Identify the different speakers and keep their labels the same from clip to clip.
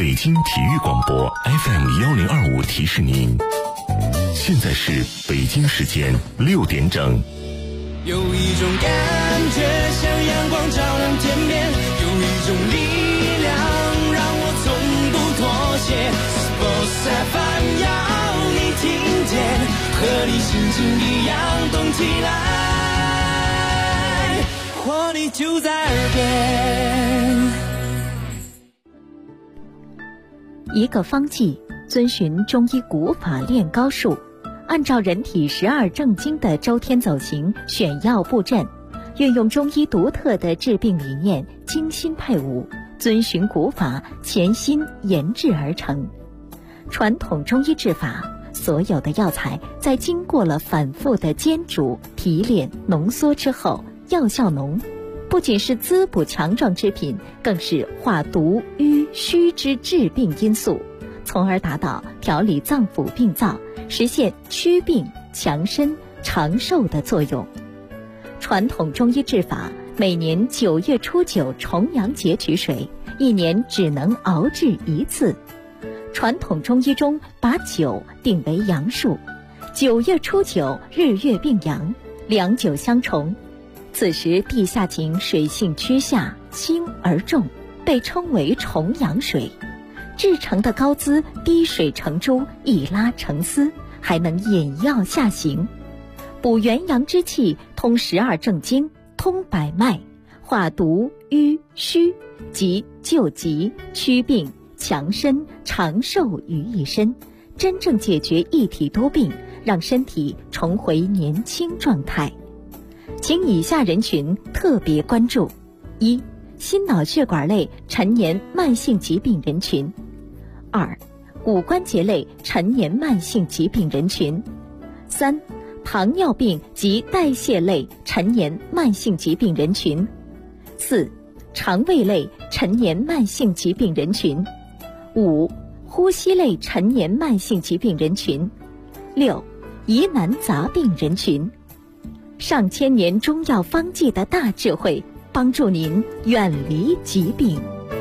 Speaker 1: 北京体育广播 FM1025提示您，现在是北京时间6点整。
Speaker 2: 有一种感觉像阳光照亮天边，有一种力量让我从不妥协。Sports FM 要你听见，和你心情一样动起来，活力就在耳边。
Speaker 3: 一个方剂，遵循中医古法练高术，按照人体12正经的周天走形选药布阵，运用中医独特的治病理念，精心配伍，遵循古法，潜心研制而成。传统中医治法，所有的药材在经过了反复的煎煮、提炼、浓缩之后，药效浓，不仅是滋补强壮之品，更是化毒瘀虚之治病因素，从而达到调理脏腑病灶，实现祛病强身长寿的作用。传统中医治法，每年9月初9重阳节取水，一年只能熬制一次。传统中医中把9定为阳数，9月初9日月并阳，良久相重，此时地下井水性趋下，轻而重，被称为重阳水。制成的膏滋滴水成珠，一拉成丝，还能引药下行，补元阳之气，通12正经，通百脉，化毒瘀虚，即救急祛病强身长寿于一身，真正解决一体多病，让身体重回年轻状态。请以下人群特别关注：一、心脑血管类陈年慢性疾病人群；二、骨关节类陈年慢性疾病人群；三、糖尿病及代谢类陈年慢性疾病人群；四、肠胃类陈年慢性疾病人群；五、呼吸类陈年慢性疾病人群；六、疑难杂病人群。上千年中药方剂的大智慧，帮助您远离疾病。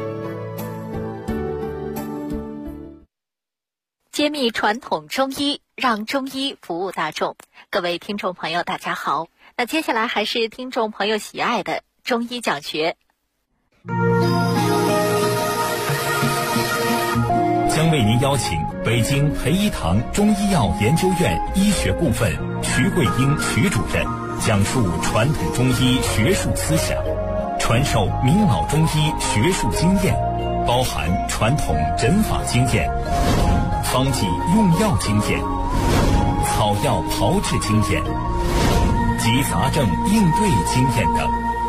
Speaker 3: 揭秘传统中医，让中医服务大众。各位听众朋友大家好，那接下来还是听众朋友喜爱的中医讲学。
Speaker 4: 将为您邀请北京培一堂中医药研究院医学部分徐桂英徐主任讲述传统中医学术思想，传授明老中医学术经验，包含传统诊法经验、方剂用药经验、草药炮制经验及杂症应对经验等。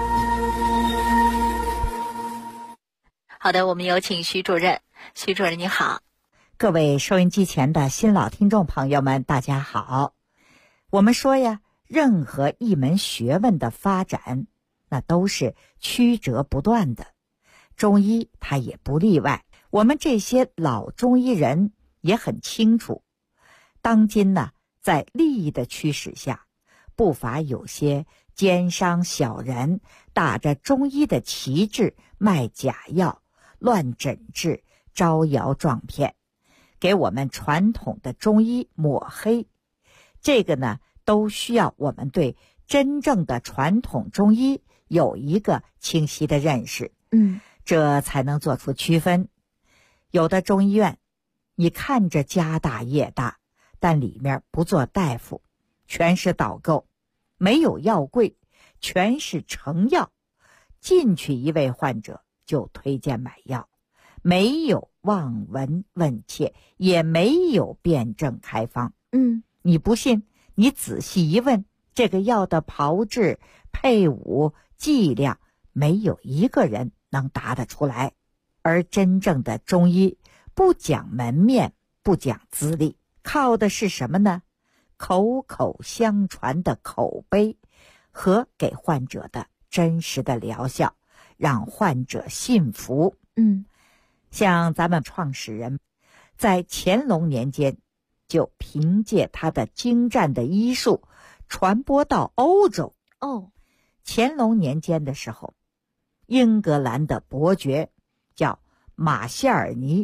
Speaker 3: 好的，我们有请徐主任。徐主任你好。
Speaker 5: 各位收音机前的新老听众朋友们大家好。我们说呀，任何一门学问的发展，那都是曲折不断的，中医它也不例外。我们这些老中医人也很清楚，当今呢，在利益的驱使下，不乏有些奸商小人打着中医的旗帜卖假药，乱诊治，招摇撞骗，给我们传统的中医抹黑。这个呢，都需要我们对真正的传统中医有一个清晰的认识，这才能做出区分。有的中医院，你看着家大业大，但里面不做大夫，全是导购，没有药柜，全是成药，进去一位患者就推荐买药，没有望闻问切，也没有辩证开方。你不信，你仔细一问，这个药的炮制、配伍、剂量，没有一个人能答得出来。而真正的中医不讲门面，不讲资历，靠的是什么呢？口口相传的口碑和给患者的真实的疗效，让患者信服。像咱们创始人在乾隆年间就凭借他的精湛的医术传播到欧洲。乾隆年间的时候，英格兰的伯爵叫马歇尔尼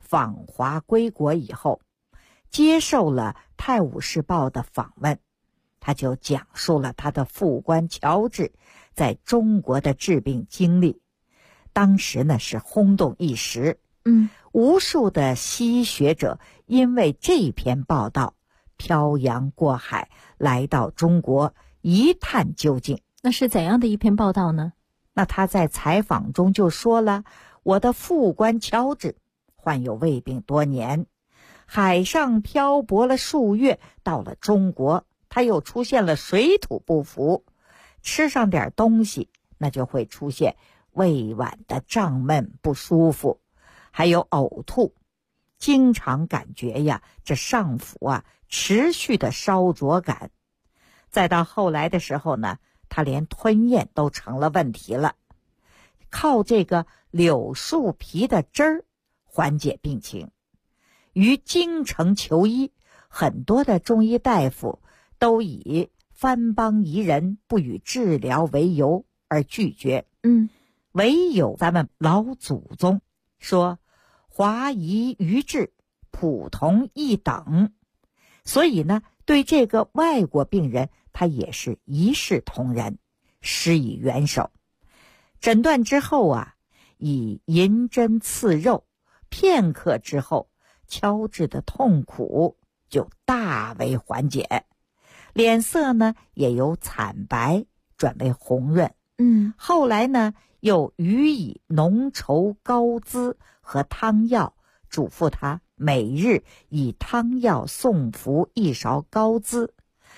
Speaker 5: 访华归国以后，接受了《泰晤士报》的访问，他就讲述了他的副官乔治在中国的治病经历。当时呢是轰动一时，无数的西医学者因为这篇报道漂洋过海来到中国一探究竟。
Speaker 3: 那是怎样的一篇报道呢？
Speaker 5: 那他在采访中就说了，我的副官乔治患有胃病多年，海上漂泊了数月，到了中国他又出现了水土不服，吃上点东西那就会出现胃脘的胀闷不舒服，还有呕吐，经常感觉呀这上腹啊持续的烧灼感。再到后来的时候呢，他连吞咽都成了问题了，靠这个柳树皮的汁儿缓解病情。于京城求医，很多的中医大夫都以番邦夷人不予治疗为由而拒绝。唯有咱们老祖宗说华夷于治，普同一等，所以呢对这个外国病人他也是一视同仁，施以援手。诊断之后啊，以银针刺肉，片刻之后乔治的痛苦就大为缓解，脸色呢也由惨白转为红润。后来呢又予以浓稠膏滋和汤药，嘱咐他每日以汤药送服1勺膏滋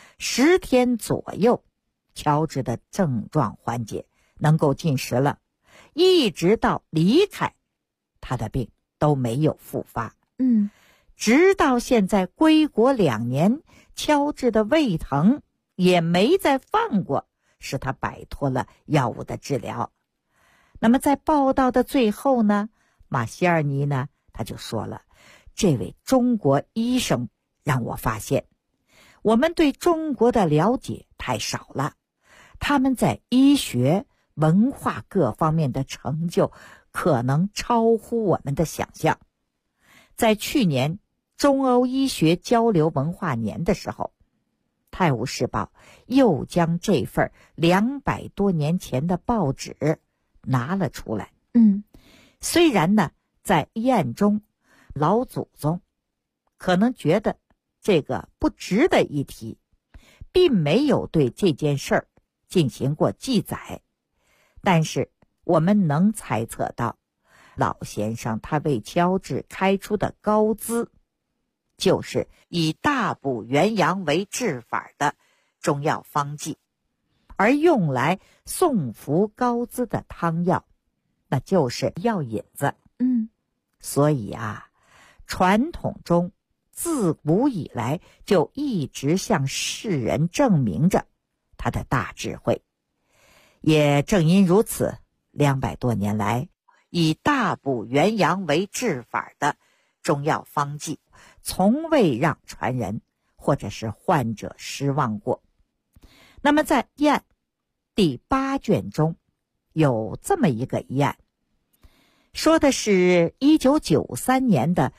Speaker 5: ，10天左右，乔治的症状缓解，能够进食了，一直到离开，他的病都没有复发。直到现在归国2年，乔治的胃疼也没再犯过，使他摆脱了药物的治疗。那么在报道的最后呢，马歇尔尼呢他就说了，这位中国医生让我发现，我们对中国的了解太少了，他们在医学、文化各方面的成就可能超乎我们的想象。在去年中欧医学交流文化年的时候，《泰晤士报》又将这份200多年前的报纸拿了出来。虽然呢在医案中老祖宗可能觉得这个不值得一提，并没有对这件事儿进行过记载，但是我们能猜测到，老先生他为乔治开出的膏滋就是以大补元阳为治法的中药方剂，而用来送服膏滋的汤药那就是药引子。所以啊，传统中自古以来就一直向世人证明着他的大智慧。也正因如此，200多年来以大补元阳为治法的中药方剂从未让传人或者是患者失望过。那么在医案第8卷中有这么一个医案，说的是1993年的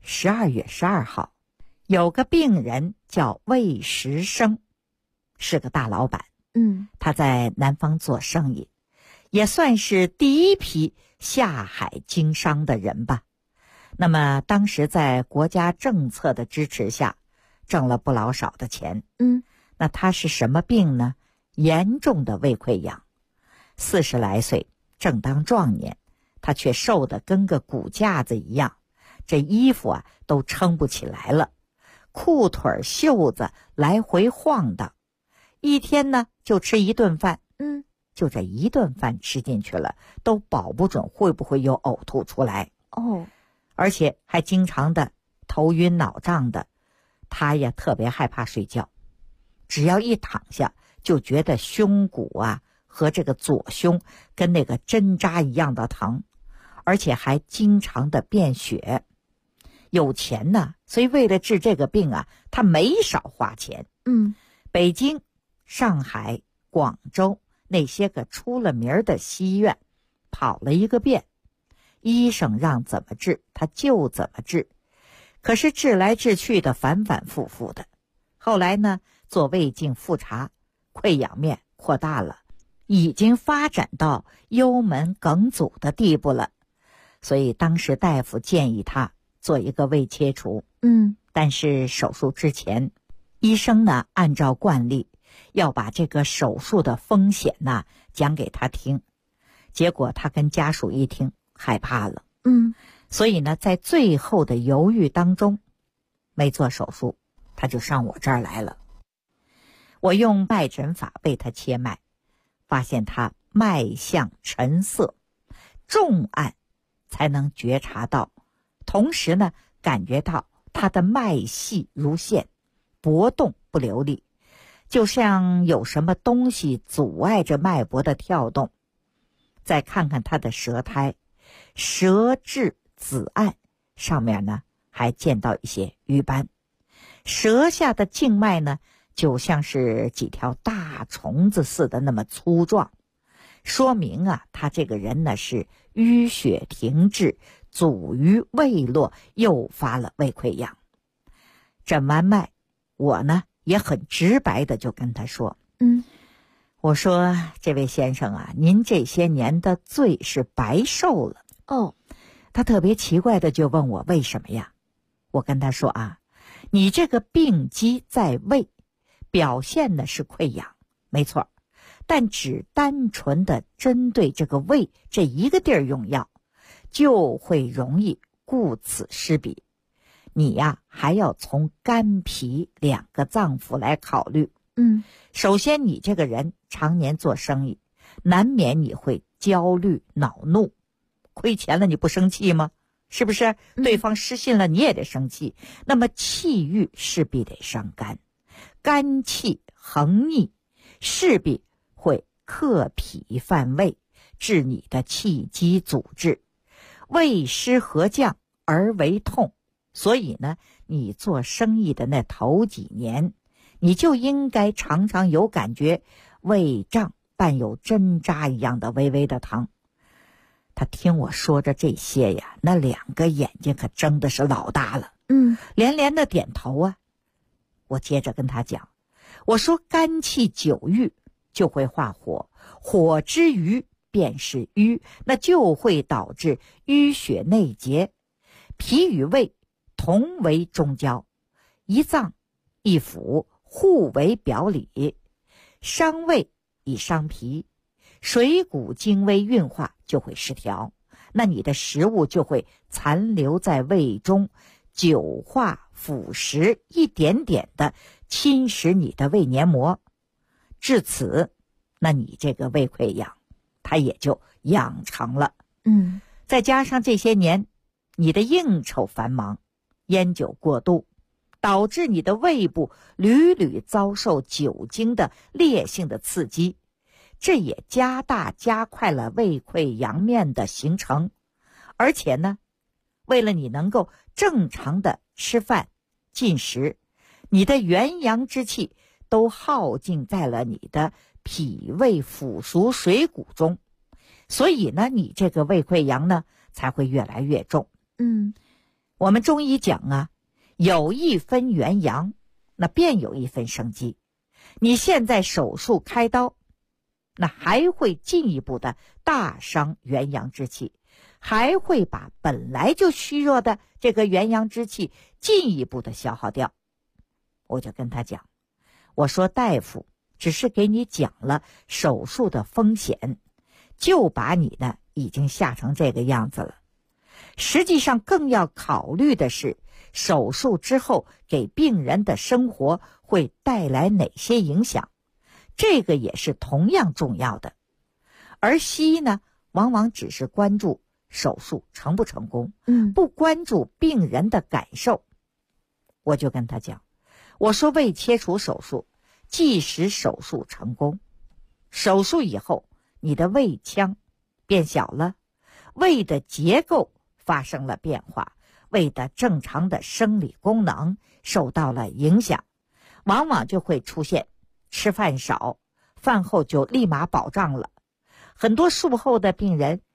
Speaker 5: 12月12号，有个病人叫魏时生，是个大老板。他在南方做生意，也算是第一批下海经商的人吧。那么当时在国家政策的支持下，挣了不老少的钱。那他是什么病呢？严重的胃溃疡。40来岁，正当壮年，他却瘦得跟个骨架子一样，这衣服啊都撑不起来了，裤腿袖子来回晃荡，一天呢就吃1顿饭。就这1顿饭吃进去了，都保不准会不会有呕吐出来。而且还经常的头晕脑胀的。他呀特别害怕睡觉，只要一躺下就觉得胸骨啊和这个左胸跟那个针扎一样的疼，而且还经常的便血。有钱呢，所以为了治这个病啊，他没少花钱。北京、上海、广州那些个出了名的西医院跑了一个遍， 医生让怎么治他就怎么治，可是治来治去的反反复复的。后来呢，做胃镜复查，溃疡面扩大了，已经发展到幽门梗阻的地步了。所以当时大夫建议他做一个胃切除。但是手术之前，医生呢按照惯例要把这个手术的风险呢讲给他听。结果他跟家属一听害怕了。所以呢在最后的犹豫当中没做手术，他就上我这儿来了。我用脉诊法为他切脉，发现他脉象沉涩，重按才能觉察到，同时呢感觉到他的脉细如线，搏动不流利，就像有什么东西阻碍着脉搏的跳动。再看看他的舌苔，舌质紫暗，上面呢还见到一些瘀斑，舌下的静脉呢就像是几条大虫子似的那么粗壮，说明啊他这个人呢是淤血停滞，阻于胃络，诱发了胃溃疡。诊完脉，我呢也很直白的就跟他说，我说这位先生啊，您这些年的罪是白受了。他特别奇怪的就问我为什么呀？我跟他说啊，你这个病机在胃，表现的是溃疡，没错，但只单纯的针对这个胃这一个地儿用药，就会容易顾此失彼。你呀还要从肝脾两个脏腑来考虑。首先你这个人常年做生意，难免你会焦虑恼怒，亏钱了你不生气吗？是不是？对方失信了你也得生气。那么气郁势必得伤肝，肝气横逆势必会克脾犯胃，致你的气机阻滞，胃湿合降而为痛。所以呢，你做生意的那头几年，你就应该常常有感觉，胃胀伴有针扎一样的微微的疼。他听我说着这些呀，那两个眼睛可睁的是老大了，连连的点头啊。我接着跟他讲，我说肝气久郁就会化火，火之余便是瘀，那就会导致淤血内结。脾与胃同为中焦，一脏一腑互为表里，伤胃以伤脾，水谷精微运化就会失调，那你的食物就会残留在胃中，久化腐蚀，一点点的侵蚀你的胃黏膜，至此那你这个胃溃疡它也就养成了。再加上这些年你的应酬繁忙，烟酒过度，导致你的胃部屡屡遭受酒精的烈性的刺激，这也加快了胃溃疡面的形成。而且呢，为了你能够正常的吃饭进食，你的元阳之气都耗尽在了你的脾胃腑属水谷中，所以呢你这个胃溃疡呢才会越来越重。我们中医讲啊，有一分元阳，那便有一分生机。你现在手术开刀，那还会进一步的大伤元阳之气，还会把本来就虚弱的这个元阳之气进一步的消耗掉。我就跟他讲，我说大夫只是给你讲了手术的风险，就把你呢已经吓成这个样子了。实际上更要考虑的是，手术之后给病人的生活会带来哪些影响，这个也是同样重要的。而西医呢，往往只是关注手术成不成功，不关注病人的感受。我就跟他讲，我说胃切除手术，即使手术成功，手术以后你的胃腔变小了，胃的结构发生了变化，胃的正常的生理功能受到了影响，往往就会出现吃饭少，饭后就立马饱胀了。很多术后的病人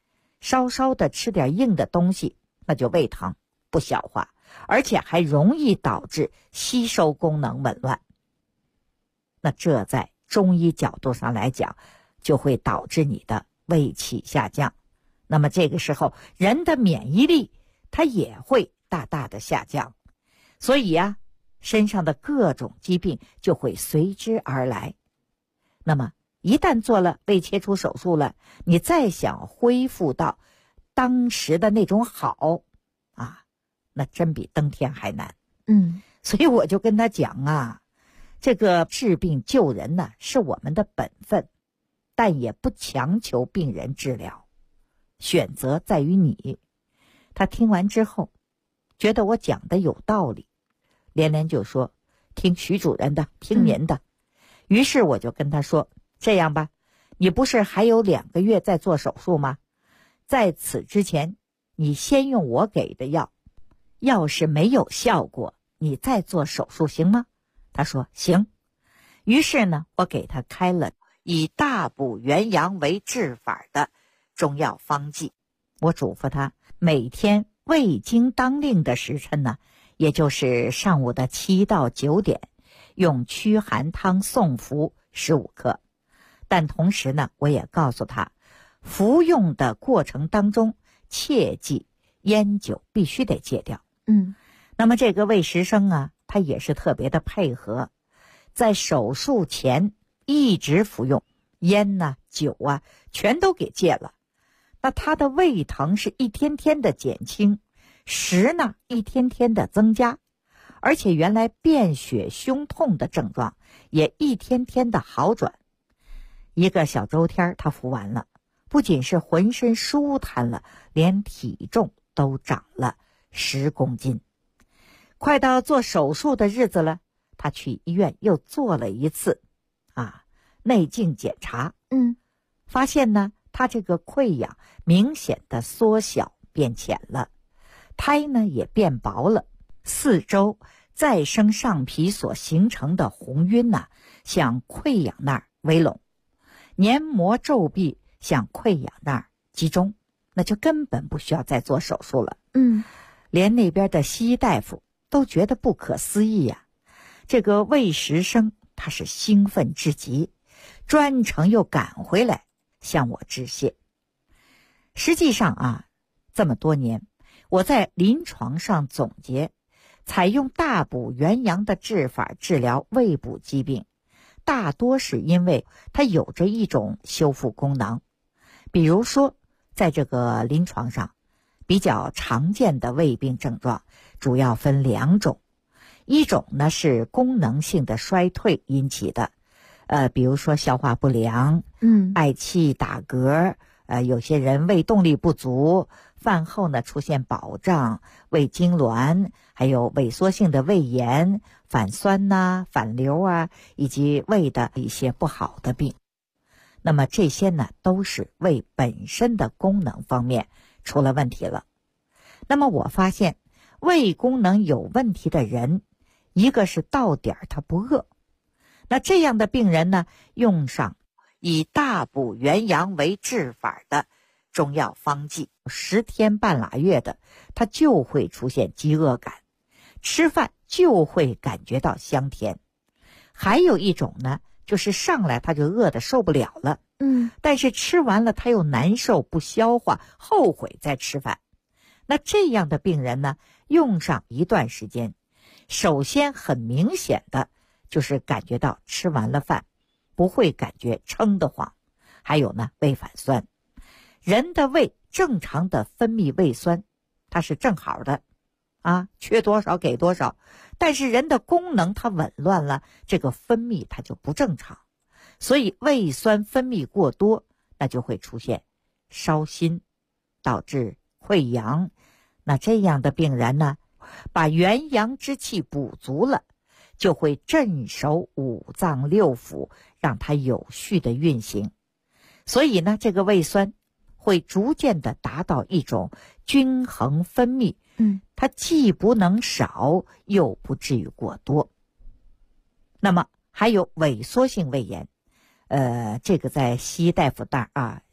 Speaker 5: 稍稍的吃点硬的东西，那就胃疼不消化，而且还容易导致吸收功能紊乱。那这在中医角度上来讲，就会导致你的胃气下降。那么这个时候人的免疫力它也会大大的下降，所以啊，身上的各种疾病就会随之而来。那么一旦做了胃切除手术了，你再想恢复到当时的那种好啊，那真比登天还难。所以我就跟他讲啊，这个治病救人呢是我们的本分，但也不强求病人治疗，选择在于你。他听完之后觉得我讲的有道理，连连就说听徐主任的，听您的。于是我就跟他说，这样吧，你不是还有2个月在做手术吗？在此之前你先用我给的药，要是没有效果你再做手术行吗？他说行。于是呢，我给他开了以大补元阳为治法的中药方剂。我嘱咐他每天胃经当令的时辰呢，也就是上午的7到9点，用驱寒汤送服15克。但同时呢，我也告诉他，服用的过程当中切记烟酒必须得戒掉。那么这个魏时生啊，他也是特别的配合，在手术前一直服用烟啊酒啊全都给戒了。那他的胃疼是一天天的减轻，食呢一天天的增加，而且原来便血胸痛的症状也一天天的好转。1个小周天他服完了，不仅是浑身舒坦了，连体重都长了10公斤。快到做手术的日子了，他去医院又做了一次内镜检查。发现呢，他这个溃疡明显的缩小变浅了，胎呢也变薄了，四周再生上皮所形成的红晕向溃疡那儿围拢，黏膜皱壁向溃疡那儿集中，那就根本不需要再做手术了。连那边的西医大夫都觉得不可思议呀。这个魏时生他是兴奋至极，专程又赶回来向我致谢。实际上这么多年我在临床上总结，采用大补元阳的治法治疗胃部疾病，大多是因为它有着一种修复功能。比如说在这个临床上比较常见的胃病症状主要分2种，一种呢是功能性的衰退引起的，比如说消化不良，嗳气打嗝，有些人胃动力不足，饭后呢出现饱胀、胃痉挛，还有萎缩性的胃炎、反酸反流以及胃的一些不好的病。那么这些呢都是胃本身的功能方面出了问题了。那么我发现胃功能有问题的人，一个是到点他不饿，那这样的病人呢，用上以大补元阳为治法的中药方剂，10天半拉月的，他就会出现饥饿感，吃饭就会感觉到香甜。还有一种呢，就是上来他就饿得受不了了，但是吃完了他又难受不消化，后悔再吃饭。那这样的病人呢，用上一段时间，首先很明显的就是感觉到吃完了饭不会感觉撑得慌，还有呢胃反酸。人的胃正常的分泌胃酸它是正好的缺多少给多少，但是人的功能它紊乱了，这个分泌它就不正常，所以胃酸分泌过多，那就会出现烧心，导致溃疡。那这样的病人呢，把元阳之气补足了，就会镇守5脏6腑，让它有序的运行。所以呢，这个胃酸会逐渐的达到一种均衡分泌，它既不能少，又不至于过多。那么还有萎缩性胃炎，这个在西医大夫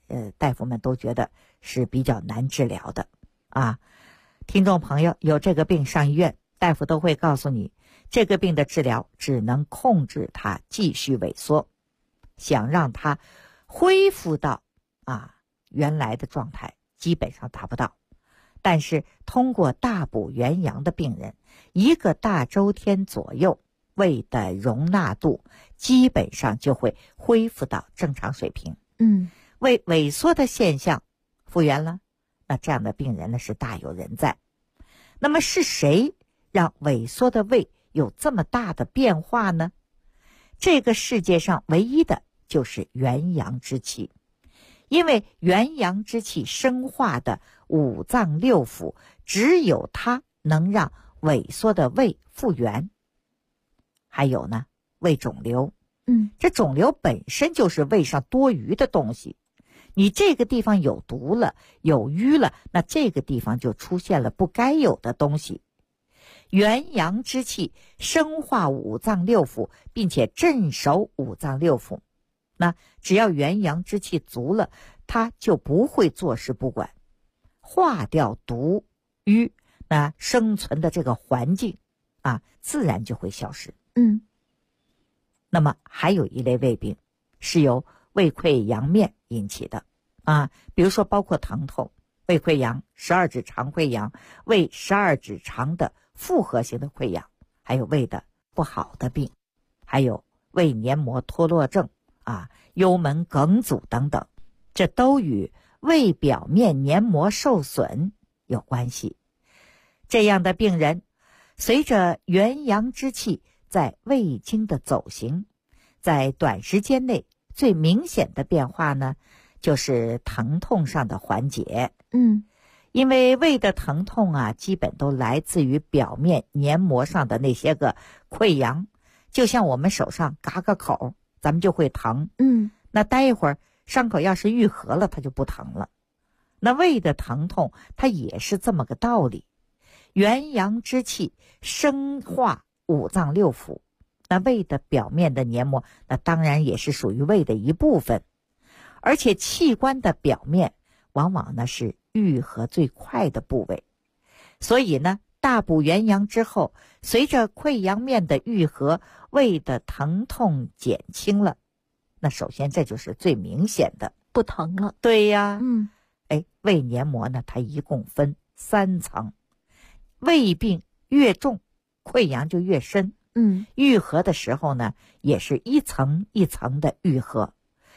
Speaker 5: 大夫们都觉得是比较难治疗的啊。听众朋友有这个病上医院，大夫都会告诉你，这个病的治疗只能控制它继续萎缩，想让它恢复到原来的状态基本上达不到。但是通过大补元阳的病人，1个大周天左右，胃的容纳度基本上就会恢复到正常水平。胃萎缩的现象复原了，那这样的病人呢是大有人在。那么是谁让萎缩的胃有这么大的变化呢？这个世界上唯一的就是元阳之气。因为元阳之气生化的5脏6腑，只有它能让萎缩的胃复原。还有呢，胃肿瘤，这肿瘤本身就是胃上多余的东西，你这个地方有毒了，有瘀了，那这个地方就出现了不该有的东西。元阳之气生化5脏6腑，并且镇守5脏6腑，那只要元阳之气足了，它就不会坐视不管，化掉毒瘀，那生存的这个环境自然就会消失。那么还有一类胃病是由胃溃疡面引起的比如说包括疼痛、胃溃疡、12指肠溃疡、胃12指肠的复合型的溃疡，还有胃的不好的病，还有胃黏膜脱落症幽门梗阻等等，这都与胃表面黏膜受损有关系。这样的病人随着元阳之气在胃经的走行，在短时间内最明显的变化呢，就是疼痛上的缓解。因为胃的疼痛基本都来自于表面黏膜上的那些个溃疡，就像我们手上嘎个口，咱们就会疼。那待一会儿伤口要是愈合了，它就不疼了。那胃的疼痛它也是这么个道理。元阳之气生化5脏6腑，那胃的表面的黏膜那当然也是属于胃的一部分，而且器官的表面往往呢是愈合最快的部位。所以呢，大补元阳之后，随着溃疡面的愈合，胃的疼痛减轻了，那首先这就是最明显的，
Speaker 3: 不疼了。
Speaker 5: 对呀。胃黏膜呢它一共分3层，胃病越重，溃疡就越深。愈合的时候呢也是一层一层的愈合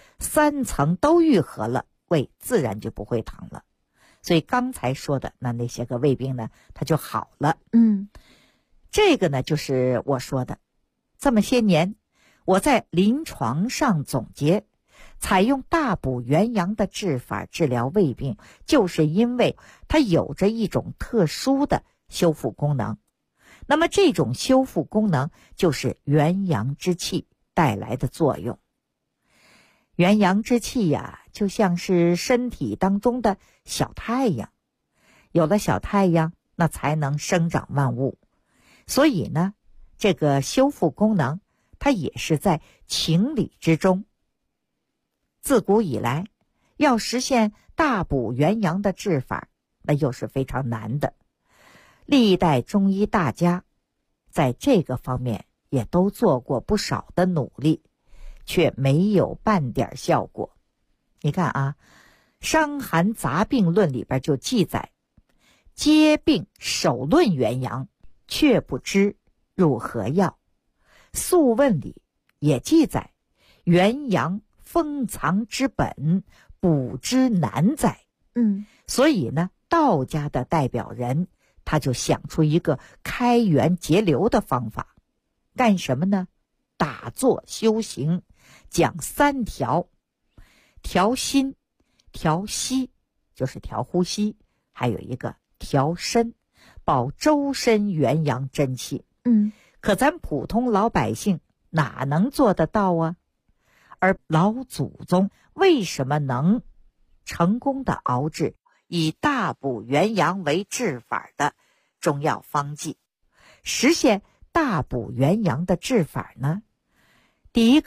Speaker 5: ，3层都愈合了，胃自然就不会疼了。所以刚才说的那些个胃病呢它就好了。这个呢就是我说的，这么些年我在临床上总结，采用大补元阳的治法治疗胃病，就是因为它有着一种特殊的修复功能。那么这种修复功能就是元阳之气带来的作用。元阳之气就像是身体当中的小太阳，有了小太阳，那才能生长万物。所以呢，这个修复功能它也是在情理之中。自古以来，要实现大补元阳的治法，那又是非常难的。历代中医大家在这个方面也都做过不少的努力，却没有半点效果。你看《伤寒杂病论》里边就记载，皆病首论元阳，却不知入何药。素问里也记载，元阳封藏之本，补之难哉。所以呢，道家的代表人他就想出一个开源节流的方法，干什么呢？打坐修行，讲3调：调心、调息，就是调呼吸，还有一个调身，保周身元阳真气。可咱普通老百姓哪能做得到啊？而老祖宗为什么能成功的熬制以大补元阳为治法的中药方剂，实现大补元阳的治法呢？第一个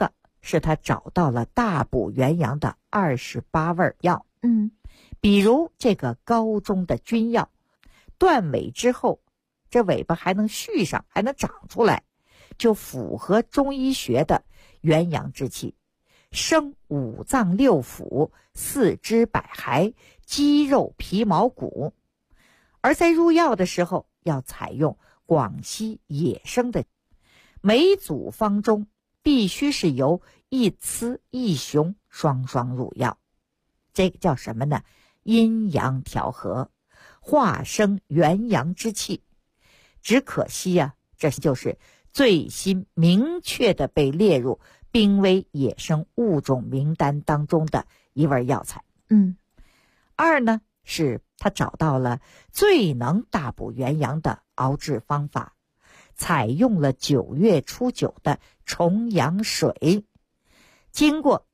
Speaker 5: 是他找到了大补元阳的28味药。比如这个高中的君药，断尾之后，这尾巴还能续上，还能长出来，就符合中医学的元阳之气，生五脏六腑、四肢百骸、肌肉皮毛骨。而在入药的时候，要采用广西野生的，每组方中必须是由一雌一雄双双入药。这个叫什么呢？阴阳调和，化生元阳之气。只可惜啊，这就是最新明确的被列入濒危野生物种名单当中的一味药材。二呢，是他找到了最能大补元阳的熬制方法，采用了9月初9的重阳水，经过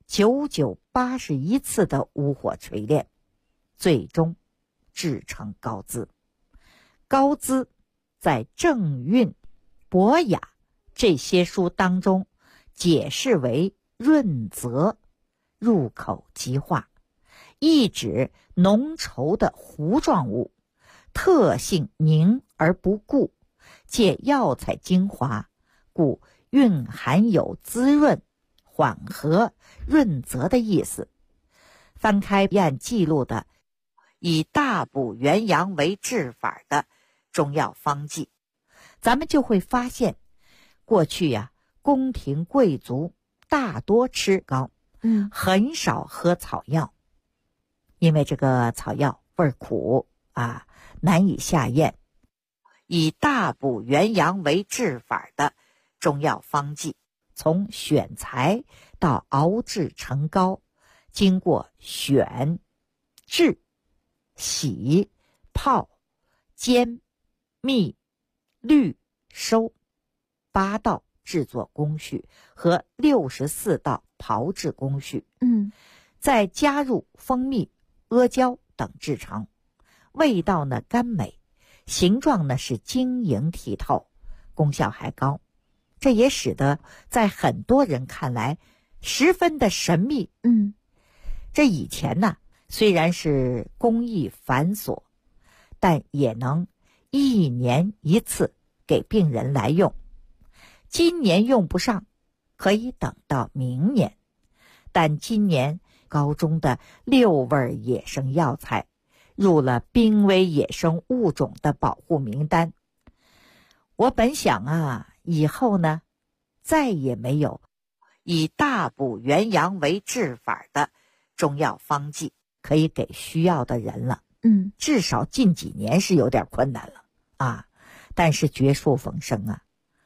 Speaker 5: 9981次的无火锤炼，最终制成膏滋。膏滋在正韵、博雅这些书当中解释为润泽，入口即化，意指浓稠的糊状物，特性凝而不固，借药材精华，故蕴含有滋润、缓和、润泽的意思。翻开按记录的以大补元阳为治法的中药方剂，咱们就会发现，过去呀，宫廷贵族大多吃膏，很少喝草药，因为这个草药味儿苦啊，难以下咽。以大补元阳为治法的中药方剂，从选材到熬制成膏，经过选、制、洗、泡、煎、秘、滤、收8道制作工序和64道炮制工序，再加入蜂蜜、阿胶等制成，味道呢甘美，形状呢是晶莹剔透，功效还高。这也使得在很多人看来十分的神秘。这以前呢，虽然是工艺繁琐，但也能1年1次给病人来用。今年用不上，可以等到明年。但今年高中的6味野生药材入了濒危野生物种的保护名单。我本想啊，以后呢，再也没有以大补元阳为治法的中药方剂可以给需要的人了。至少近几年是有点困难了啊。但是绝处逢生啊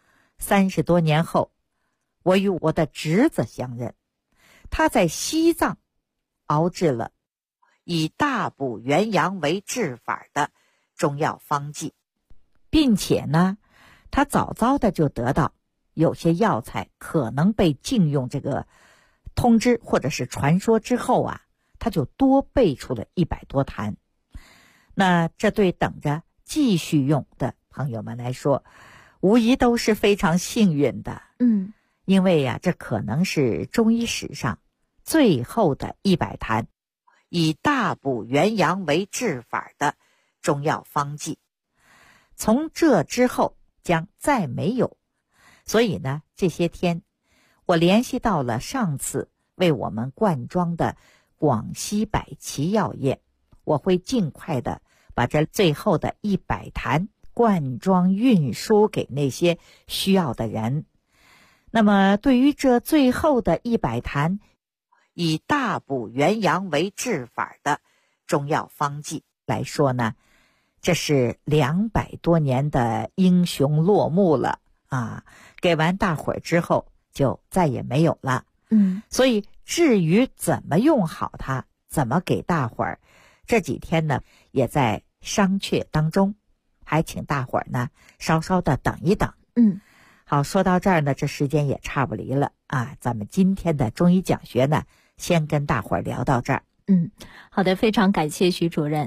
Speaker 5: ，30多年后，我与我的侄子相认，他在西藏熬制了以大补元阳为治法的中药方剂，并且呢，他早早的就得到有些药材可能被禁用这个通知或者是传说之后啊，他就多备出了100多坛。那这对等着继续用的朋友们来说，无疑都是非常幸运的。因为呀，这可能是中医史上最后的100坛以大补元阳为治法的中药方剂，从这之后将再没有。所以呢，这些天我联系到了上次为我们灌装的广西百奇药业，我会尽快的把这最后的100坛灌装运输给那些需要的人。那么对于这最后的100坛以大补元阳为治法的中药方剂来说呢，这是200多年的英雄落幕了啊！给完大伙儿之后就再也没有了。所以至于怎么用好它，怎么给大伙儿，这几天呢也在商榷当中，还请大伙儿呢稍稍的等一等。好，说到这儿呢，这时间也差不离了啊，咱们今天的中医讲学呢，先跟大伙儿聊到这儿。
Speaker 3: 好的，非常感谢徐主任。